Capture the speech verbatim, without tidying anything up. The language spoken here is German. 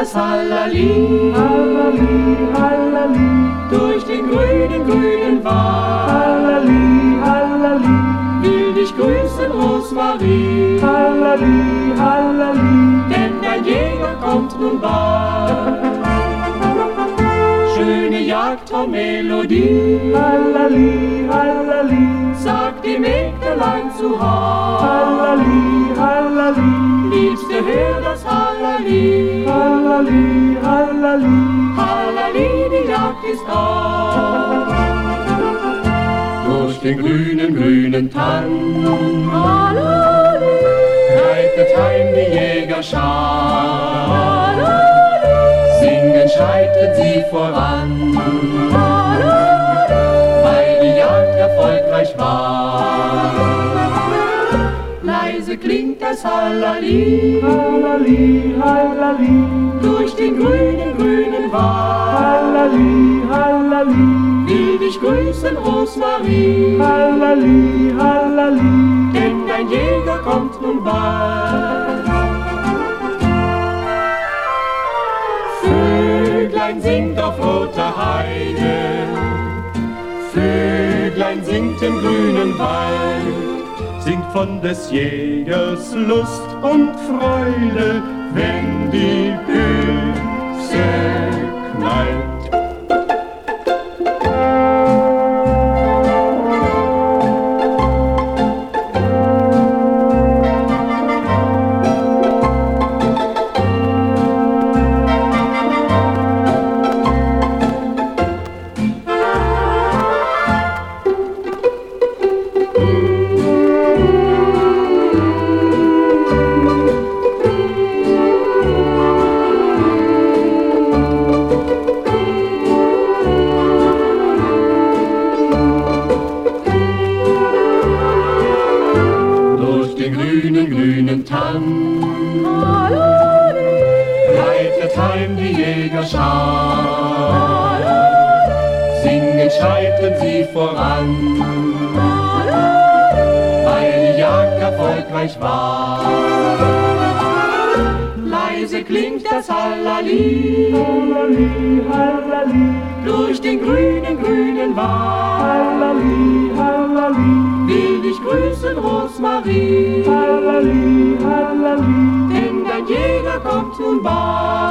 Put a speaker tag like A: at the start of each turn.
A: das Hallali,
B: Hallali, Hallali,
A: durch den grünen, grünen Wald.
B: Hallali, Hallali,
A: Will dich grüßen, Rosmarie,
B: Hallali, Hallali,
A: denn dein Jäger kommt nun bald. Schöne Jagdtraummelodie,
B: Hallali, Hallali,
A: sagt die Mägdelein zu Haus.
B: Hallali, Hallali,
A: Liebste, hör das Hallali,
B: Hallali, Hallali,
A: Hallali, die Jagd ist aus. Durch den grünen, grünen Tann,
B: Hallali,
A: reitet heim die Jägerschar. Singend schreiten sie voran, weil die Jagd erfolgreich war. Leise klingt das Hallali,
B: Hallali, Hallali,
A: durch den grünen, grünen Wald.
B: Hallali, Hallali,
A: Will dich grüßen, Rosmarie,
B: Hallali, Hallali,
A: denn dein Jäger kommt nun bald. Vöglein singt auf roter Heide, Vöglein singt im grünen Wald,
C: singt von des Jägers Lust und Freude, wenn die Büchse knallt.
A: grünen, grünen Tann, reitet heim die Jägerschar. Singend schreiten sie voran, weil die Jagd erfolgreich war. Leise klingt das Hallali,
B: Hallali, Hallali,
A: durch den grünen, grünen Wald.
B: Hallali, Hallali,
A: Will dich grüßen, Rosmarie,
B: Hallali, Hallali,
A: denn dein Jäger kommt nun bald.